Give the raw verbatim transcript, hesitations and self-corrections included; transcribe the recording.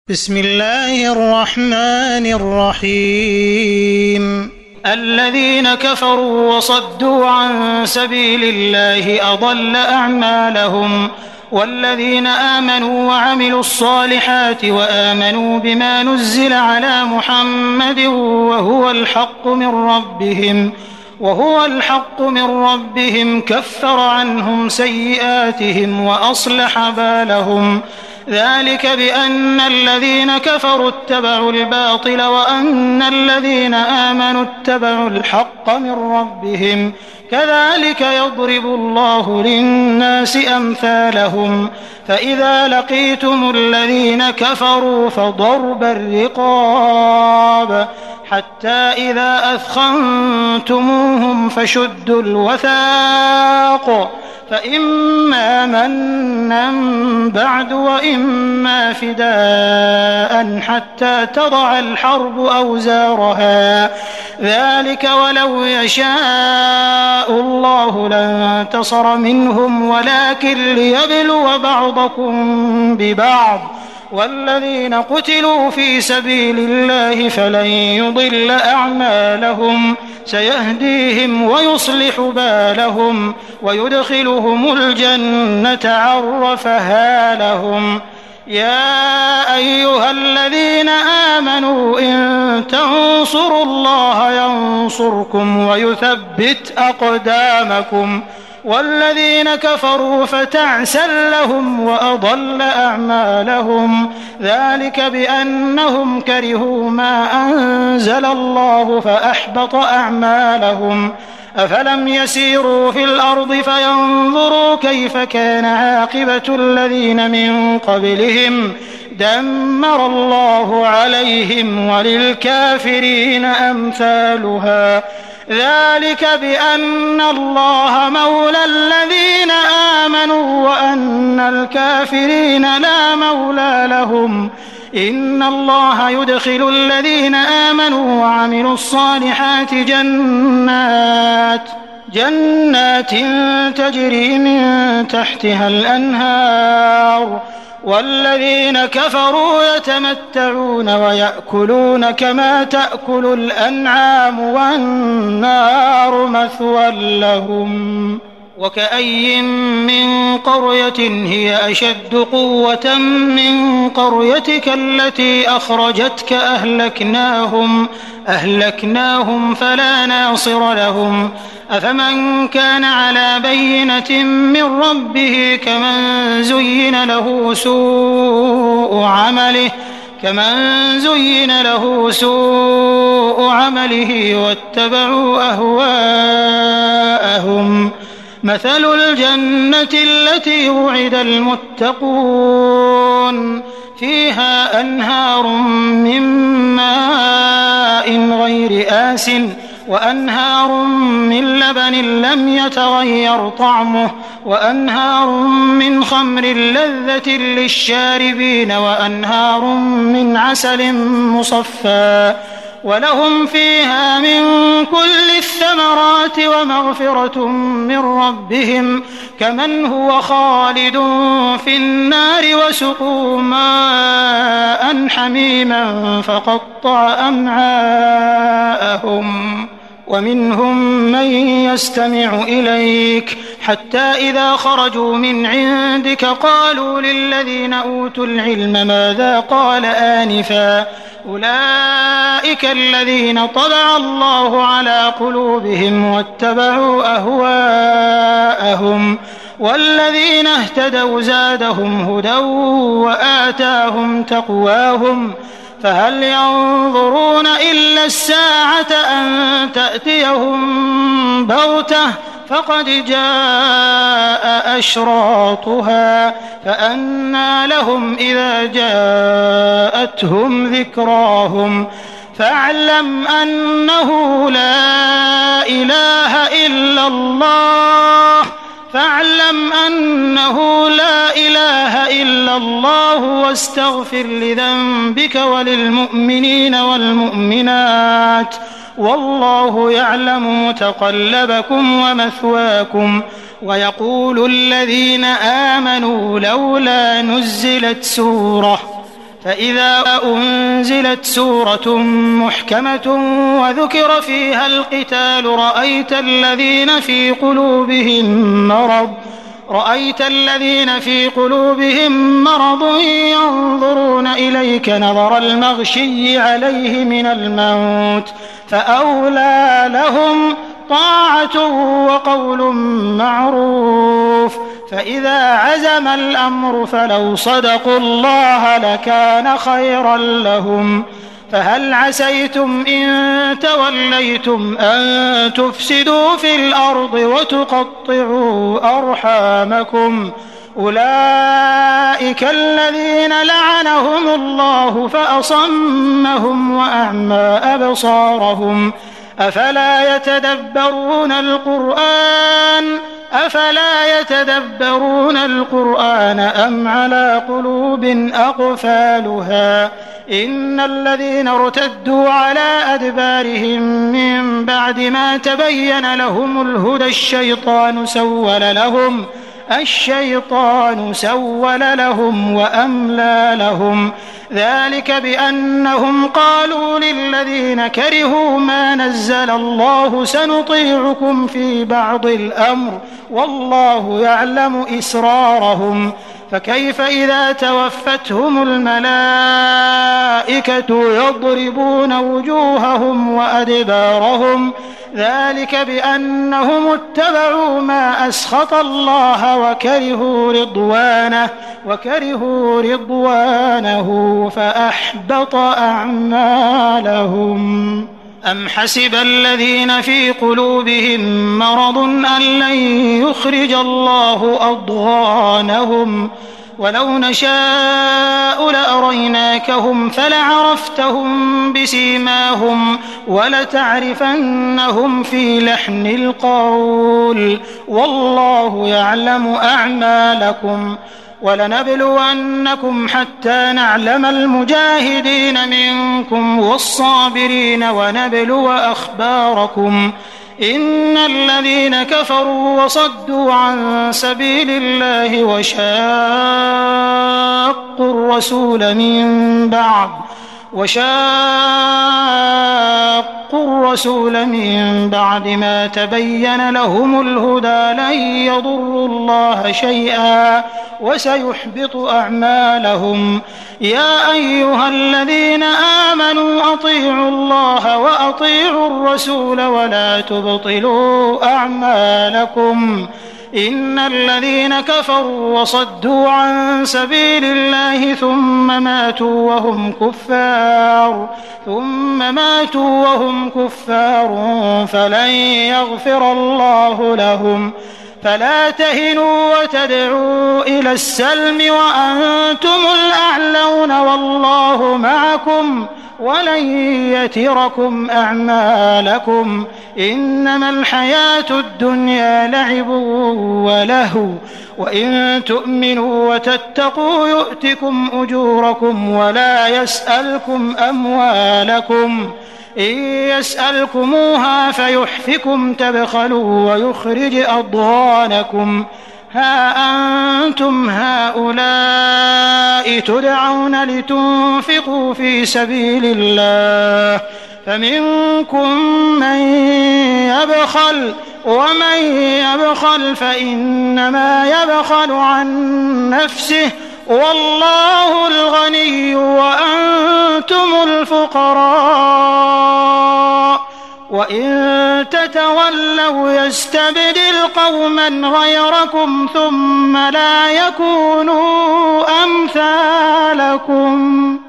بسم الله الرحمن الرحيم الذين كفروا وصدوا عن سبيل الله أضل أعمالهم والذين آمنوا وعملوا الصالحات وآمنوا بما نزل على محمد وهو الحق من ربهم وهو الحق من ربهم كفر عنهم سيئاتهم وأصلح بالهم ذلك بأن الذين كفروا اتبعوا الباطل وأن الذين آمنوا اتبعوا الحق من ربهم كذلك يضرب الله للناس أمثالهم فإذا لقيتم الذين كفروا فضرب الرقاب حتى إذا أثخنتموهم فشدوا الوثاق فإما منا بعد وإما فداء حتى تضع الحرب أوزارها ذلك ولو يشاء الله لانتصر منهم ولكن ليبلو بعضكم ببعض والذين قتلوا في سبيل الله فلن يضل أعمالهم سيهديهم ويصلح بالهم ويدخلهم الجنة عرفها لهم يا أيها الذين آمنوا إن تنصروا الله ينصركم ويثبت أقدامكم والذين كفروا فتعسا لهم وأضل أعمالهم ذلك بأنهم كرهوا ما أنزل الله فأحبط أعمالهم أفلم يسيروا في الأرض فينظروا كيف كان عاقبة الذين من قبلهم دمر الله عليهم وللكافرين أمثالها ذلك بأن الله مولى الذين آمنوا وأن الكافرين لا مولى لهم إن الله يدخل الذين آمنوا وعملوا الصالحات جنات جنات تجري من تحتها الأنهار والذين كفروا يتمتعون ويأكلون كما تأكل الأنعام والنار مثوى لهم وكأي من قرية هي أشد قوة من قريتك التي أخرجتك أهلكناهم أهلكناهم فلا ناصر لهم أفمن كان على بينة من ربه كمن زين له سوء عمله كمن زين له سوء عمله واتبعوا أهواءهم مثل الجنة التي وعد المتقون فيها أنهار من ماء غير آسٍ وأنهار من لبن لم يتغير طعمه وأنهار من خمر لذة للشاربين وأنهار من عسل مصفى ولهم فيها من كل الثمرات ومغفرة من ربهم كمن هو خالد في النار وسقوا ماء حميما فقطع أمعاءهم ومنهم من يستمع إليك حتى إذا خرجوا من عندك قالوا للذين أوتوا العلم ماذا قال آنفا أولئك الذين طبع الله على قلوبهم واتبعوا أهواءهم والذين اهتدوا زادهم هدى وآتاهم تقواهم فهل ينظرون إلا الساعة أن تأتيهم بغتة فقد جاء أشراطها فأنى لهم إذا جاءتهم ذكراهم فاعلم أنه لا إله إلا الله فاعلم أنه لا إله إلا الله واستغفر لذنبك وللمؤمنين والمؤمنات والله يعلم متقلبكم ومثواكم ويقول الذين آمنوا لولا نزلت سورة فإذا أنزلت سورة محكمة وذكر فيها القتال رأيت الذين في قلوبهم مرض رأيت الذين في قلوبهم مرض ينظرون إليك نظر المغشي عليه من الموت فأولى لهم طاعة وقول معروف. فإذا عزم الأمر فلو صدقوا الله لكان خيرا لهم. فهل عسيتم إن توليتم أن تفسدوا في الأرض وتقطعوا أرحامكم أولئك الذين لعنهم الله فأصمهم وأعمى أبصارهم أفلا يتدبرون القرآن أفلا يتدبرون القرآن أم على قلوب أقفالها إن الذين ارتدوا على أدبارهم من بعد ما تبين لهم الهدى الشيطان سول لهم الشيطان سول لهم وأملى لهم ذلك بأنهم قالوا للذين كرهوا ما نزل الله سنطيعكم في بعض الأمر والله يعلم إسرارهم فكيف إذا توفتهم الملائكة يضربون وجوههم وأدبارهم ذلك بأنهم اتبعوا ما أسخط الله وكرهوا رضوانه وكرهوا رضوانه فأحبط أعمالهم. أم حسب الذين في قلوبهم مرض أن لن يخرج الله أضغانهم ولو نشاء لأريناكهم فلعرفتهم بسيماهم ولتعرفنهم في لحن القول والله يعلم أعمالكم ولنبلونكم حتى نعلم المجاهدين منكم والصابرين ونبلو أخباركم إن الذين كفروا وصدوا عن سبيل الله وشاقوا الرسول من بعد وشاقوا الرسول من بعد ما تبين لهم الهدى لن يضروا الله شيئا وسيحبط أعمالهم. يا أيها الذين آمنوا أطيعوا الله وأطيعوا الرسول ولا تبطلوا أعمالكم إن الذين كفروا وصدوا عن سبيل الله ثم ماتوا وهم كفار ثم ماتوا وهم كفار فلن يغفر الله لهم. فلا تهنوا وتدعوا إلى السلم وأنتم الأعلون والله معكم ولن يتركم أعمالكم إنما الحياة الدنيا لعب ولهو وإن تؤمنوا وتتقوا يؤتكم أجوركم ولا يسألكم أموالكم إن يسألكموها فيحفكم تبخلوا ويخرج أضغانكم ها أنتم هؤلاء تدعون لتنفقوا في سبيل الله فمنكم من يبخل ومن يبخل فإنما يبخل عن نفسه والله الغني وأنتم الفقراء وإن تتولوا يستبدل قوما غيركم ثم لا يكونوا أمثالكم.